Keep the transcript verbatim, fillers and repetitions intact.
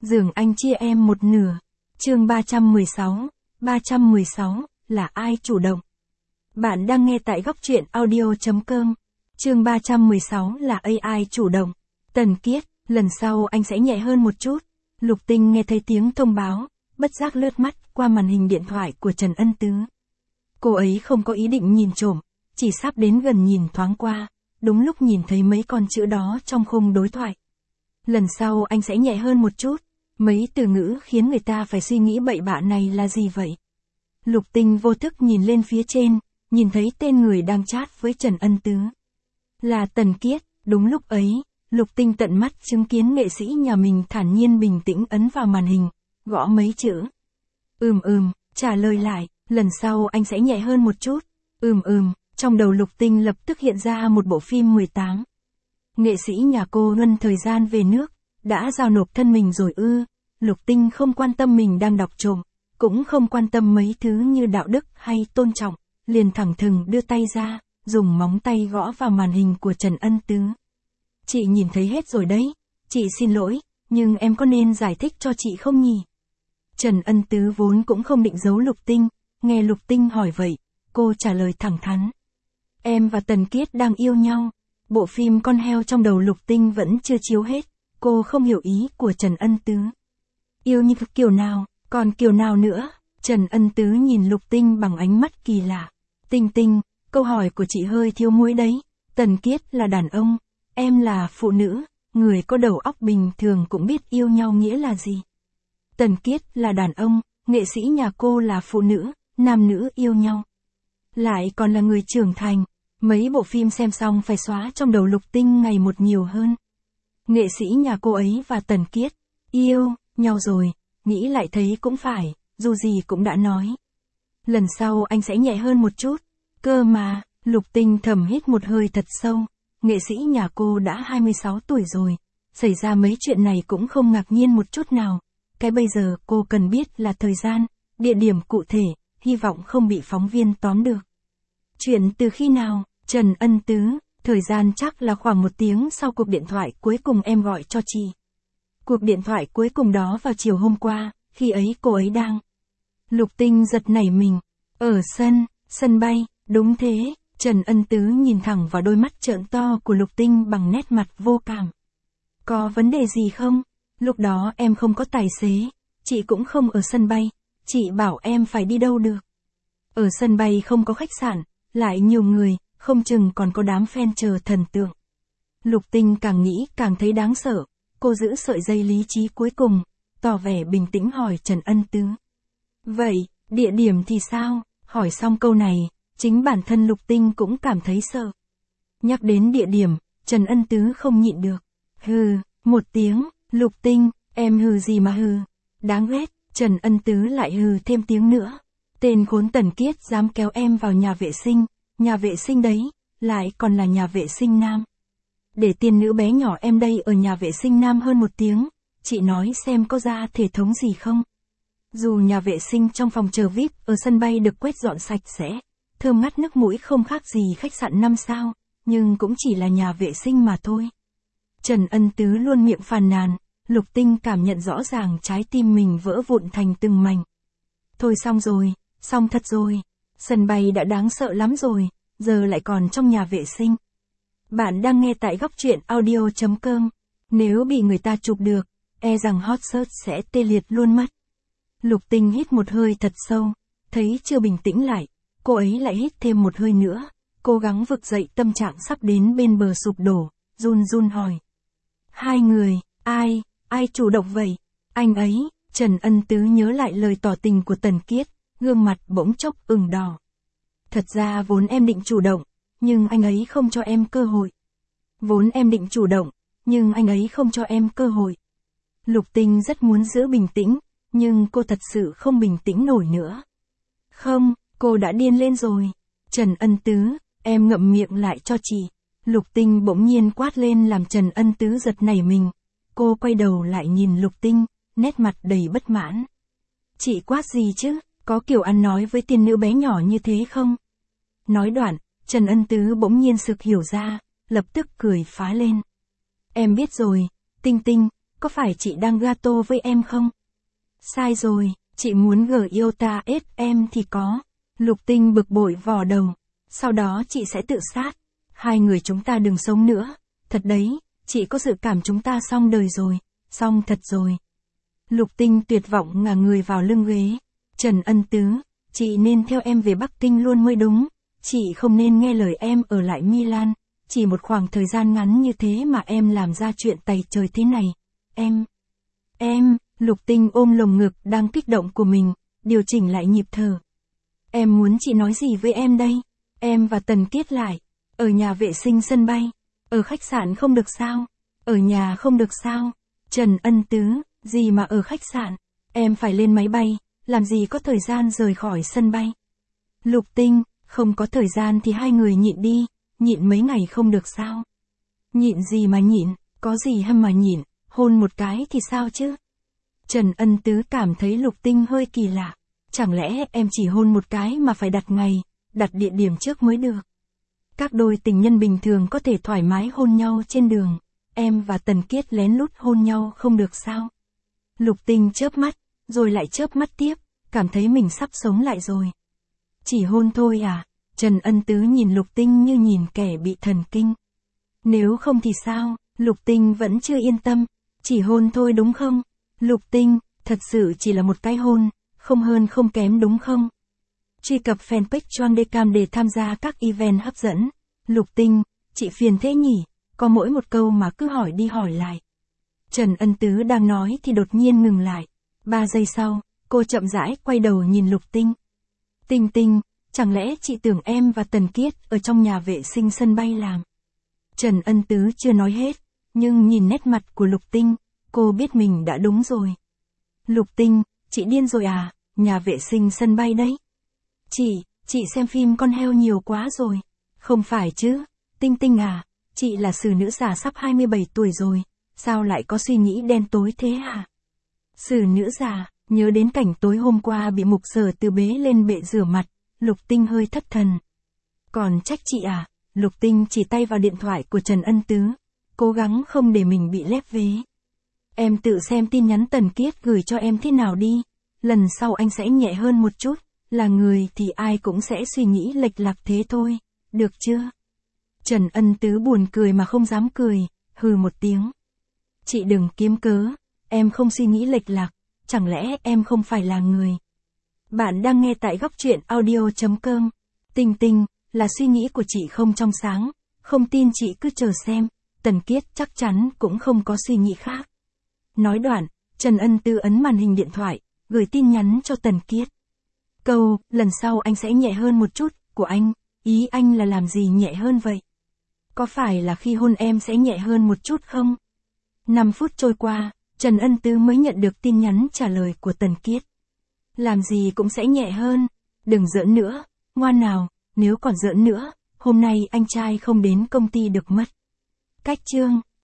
Giường anh chia em một nửa. Chương ba trăm mười sáu. ba trăm mười sáu, là ai chủ động? Bạn đang nghe tại góc truyện audio chấm com. Chương ba trăm mười sáu là a i chủ động. Tần Kiết, lần sau anh sẽ nhẹ hơn một chút. Lục Tinh nghe thấy tiếng thông báo, bất giác lướt mắt qua màn hình điện thoại của Trần Ân Tứ. Cô ấy không có ý định nhìn trộm, chỉ sắp đến gần nhìn thoáng qua, đúng lúc nhìn thấy mấy con chữ đó trong khung đối thoại. Lần sau anh sẽ nhẹ hơn một chút. Mấy từ ngữ khiến người ta phải suy nghĩ bậy bạ này là gì vậy? Lục Tinh vô thức nhìn lên phía trên, nhìn thấy tên người đang chat với Trần Ân Tứ. Là Tần Kiết. Đúng lúc ấy, Lục Tinh tận mắt chứng kiến nghệ sĩ nhà mình thản nhiên bình tĩnh ấn vào màn hình, gõ mấy chữ. Ừm ừm, trả lời lại, lần sau anh sẽ nhẹ hơn một chút. Ừm ừm, trong đầu Lục Tinh lập tức hiện ra một bộ phim mười tám. Nghệ sĩ nhà cô nhân thời gian về nước, đã giao nộp thân mình rồi ư? Lục Tinh không quan tâm mình đang đọc trộm, cũng không quan tâm mấy thứ như đạo đức hay tôn trọng, liền thẳng thừng đưa tay ra, dùng móng tay gõ vào màn hình của Trần Ân Tứ. Chị nhìn thấy hết rồi đấy, chị xin lỗi, nhưng em có nên giải thích cho chị không nhỉ? Trần Ân Tứ vốn cũng không định giấu Lục Tinh, nghe Lục Tinh hỏi vậy, cô trả lời thẳng thắn. Em và Tần Kiết đang yêu nhau. Bộ phim con heo trong đầu Lục Tinh vẫn chưa chiếu hết, cô không hiểu ý của Trần Ân Tứ. Yêu như kiểu nào, còn kiểu nào nữa? Trần Ân Tứ nhìn Lục Tinh bằng ánh mắt kỳ lạ. Tinh Tinh, câu hỏi của chị hơi thiếu muối đấy. Tần Kiết là đàn ông, em là phụ nữ, người có đầu óc bình thường cũng biết yêu nhau nghĩa là gì. Tần Kiết là đàn ông, nghệ sĩ nhà cô là phụ nữ, nam nữ yêu nhau. Lại còn là người trưởng thành. Mấy bộ phim xem xong phải xóa trong đầu Lục Tinh ngày một nhiều hơn. Nghệ sĩ nhà cô ấy và Tần Kiết yêu nhau rồi, nghĩ lại thấy cũng phải, dù gì cũng đã nói. Lần sau anh sẽ nhẹ hơn một chút. Cơ mà, Lục Tinh thầm hít một hơi thật sâu. Nghệ sĩ nhà cô đã hai mươi sáu tuổi rồi, xảy ra mấy chuyện này cũng không ngạc nhiên một chút nào. Cái bây giờ cô cần biết là thời gian, địa điểm cụ thể, hy vọng không bị phóng viên tóm được. Chuyện từ khi nào? Trần Ân Tứ, thời gian chắc là khoảng một tiếng sau cuộc điện thoại cuối cùng em gọi cho chị. Cuộc điện thoại cuối cùng đó vào chiều hôm qua, khi ấy cô ấy đang. Lục Tinh giật nảy mình. Ở sân, sân bay, đúng thế, Trần Ân Tứ nhìn thẳng vào đôi mắt trợn to của Lục Tinh bằng nét mặt vô cảm. Có vấn đề gì không? Lúc đó em không có tài xế, chị cũng không ở sân bay, chị bảo em phải đi đâu được. Ở sân bay không có khách sạn, lại nhiều người, không chừng còn có đám fan chờ thần tượng. Lục Tinh càng nghĩ càng thấy đáng sợ, cô giữ sợi dây lý trí cuối cùng, tỏ vẻ bình tĩnh hỏi Trần Ân Tứ. Vậy, địa điểm thì sao? Hỏi xong câu này, chính bản thân Lục Tinh cũng cảm thấy sợ. Nhắc đến địa điểm, Trần Ân Tứ không nhịn được. Hừ, một tiếng, Lục Tinh, em hừ gì mà hừ. Đáng ghét, Trần Ân Tứ lại hừ thêm tiếng nữa. Tên khốn Tần Kiết dám kéo em vào nhà vệ sinh, nhà vệ sinh đấy, lại còn là nhà vệ sinh nam. Để tiên nữ bé nhỏ em đây ở nhà vệ sinh nam hơn một tiếng, chị nói xem có ra thể thống gì không? Dù nhà vệ sinh trong phòng chờ vi ai pi ở sân bay được quét dọn sạch sẽ, thơm ngắt nước mũi không khác gì khách sạn năm sao, nhưng cũng chỉ là nhà vệ sinh mà thôi. Trần Ân Tứ luôn miệng phàn nàn, Lục Tinh cảm nhận rõ ràng trái tim mình vỡ vụn thành từng mảnh. Thôi xong rồi, xong thật rồi, sân bay đã đáng sợ lắm rồi, giờ lại còn trong nhà vệ sinh. Bạn đang nghe tại góc truyện audio chấm com. Nếu bị người ta chụp được, e rằng hot search sẽ tê liệt luôn mất. Lục Tinh hít một hơi thật sâu, thấy chưa bình tĩnh lại, cô ấy lại hít thêm một hơi nữa, cố gắng vực dậy tâm trạng sắp đến bên bờ sụp đổ, run run hỏi. Hai người, ai, ai chủ động vậy? Anh ấy, Trần Ân Tứ nhớ lại lời tỏ tình của Tần Kiết, gương mặt bỗng chốc ửng đỏ. Thật ra vốn em định chủ động, nhưng anh ấy không cho em cơ hội. Vốn em định chủ động, nhưng anh ấy không cho em cơ hội. Lục Tinh rất muốn giữ bình tĩnh, nhưng cô thật sự không bình tĩnh nổi nữa. Không, cô đã điên lên rồi. Trần Ân Tứ, em ngậm miệng lại cho chị. Lục Tinh bỗng nhiên quát lên làm Trần Ân Tứ giật nảy mình. Cô quay đầu lại nhìn Lục Tinh, nét mặt đầy bất mãn. Chị quát gì chứ, có kiểu ăn nói với tiên nữ bé nhỏ như thế không? Nói đoạn, Trần Ân Tứ bỗng nhiên sực hiểu ra, lập tức cười phá lên. Em biết rồi, Tinh Tinh, có phải chị đang gato với em không? Sai rồi, chị muốn gờ yêu ta ết em thì có. Lục Tinh bực bội vò đầu. Sau đó chị sẽ tự sát. Hai người chúng ta đừng sống nữa. Thật đấy, chị có dự cảm chúng ta xong đời rồi. Xong thật rồi. Lục Tinh tuyệt vọng ngả người vào lưng ghế. Trần Ân Tứ, chị nên theo em về Bắc Kinh luôn mới đúng. Chị không nên nghe lời em ở lại Milan. Chỉ một khoảng thời gian ngắn như thế mà em làm ra chuyện tày trời thế này. Em... Em... Lục Tinh ôm lồng ngực đang kích động của mình, điều chỉnh lại nhịp thở. Em muốn chị nói gì với em đây? Em và Tần Kiết lại. Ở nhà vệ sinh sân bay. Ở khách sạn không được sao? Ở nhà không được sao? Trần Ân Tứ, gì mà ở khách sạn? Em phải lên máy bay, làm gì có thời gian rời khỏi sân bay? Lục Tinh, không có thời gian thì hai người nhịn đi, nhịn mấy ngày không được sao? Nhịn gì mà nhịn, có gì hâm mà nhịn, hôn một cái thì sao chứ? Trần Ân Tứ cảm thấy Lục Tinh hơi kỳ lạ. Chẳng lẽ em chỉ hôn một cái mà phải đặt ngày, đặt địa điểm trước mới được? Các đôi tình nhân bình thường có thể thoải mái hôn nhau trên đường. Em và Tần Kiết lén lút hôn nhau không được sao? Lục Tinh chớp mắt, rồi lại chớp mắt tiếp, cảm thấy mình sắp sống lại rồi. Chỉ hôn thôi à? Trần Ân Tứ nhìn Lục Tinh như nhìn kẻ bị thần kinh. Nếu không thì sao? Lục Tinh vẫn chưa yên tâm. Chỉ hôn thôi đúng không? Lục Tinh, thật sự chỉ là một cái hôn, không hơn không kém đúng không? Truy cập fanpage Choang Decam để tham gia các event hấp dẫn. Lục Tinh, chị phiền thế nhỉ, có mỗi một câu mà cứ hỏi đi hỏi lại. Trần Ân Tứ đang nói thì đột nhiên ngừng lại. Ba giây sau, cô chậm rãi quay đầu nhìn Lục Tinh. Tinh Tinh, chẳng lẽ chị tưởng em và Tần Kiết ở trong nhà vệ sinh sân bay làm? Trần Ân Tứ chưa nói hết, nhưng nhìn nét mặt của Lục Tinh, cô biết mình đã đúng rồi. Lục Tinh, chị điên rồi à, nhà vệ sinh sân bay đấy. Chị, chị xem phim con heo nhiều quá rồi. Không phải chứ, Tinh Tinh à, chị là xử nữ già sắp hai mươi bảy tuổi rồi, sao lại có suy nghĩ đen tối thế hả? Xử nữ già, nhớ đến cảnh tối hôm qua bị Mục Sở Từ bế lên bệ rửa mặt, Lục Tinh hơi thất thần. Còn trách chị à, Lục Tinh chỉ tay vào điện thoại của Trần Ân Tứ, cố gắng không để mình bị lép vế. Em tự xem tin nhắn Tần Kiết gửi cho em thế nào đi, lần sau anh sẽ nhẹ hơn một chút, là người thì ai cũng sẽ suy nghĩ lệch lạc thế thôi, được chưa? Trần Ân Tứ buồn cười mà không dám cười, hừ một tiếng. Chị đừng kiếm cớ, em không suy nghĩ lệch lạc, chẳng lẽ em không phải là người? Bạn đang nghe tại góc truyện audio chấm com. Tinh Tinh, là suy nghĩ của chị không trong sáng, không tin chị cứ chờ xem, Tần Kiết chắc chắn cũng không có suy nghĩ khác. Nói đoạn, Trần Ân Tứ ấn màn hình điện thoại, gửi tin nhắn cho Tần Kiết. Câu, lần sau anh sẽ nhẹ hơn một chút, của anh, ý anh là làm gì nhẹ hơn vậy? Có phải là khi hôn em sẽ nhẹ hơn một chút không? năm phút trôi qua, Trần Ân Tứ mới nhận được tin nhắn trả lời của Tần Kiết. Làm gì cũng sẽ nhẹ hơn, đừng giỡn nữa, ngoan nào, nếu còn giỡn nữa, hôm nay anh trai không đến công ty được mất. Cách chương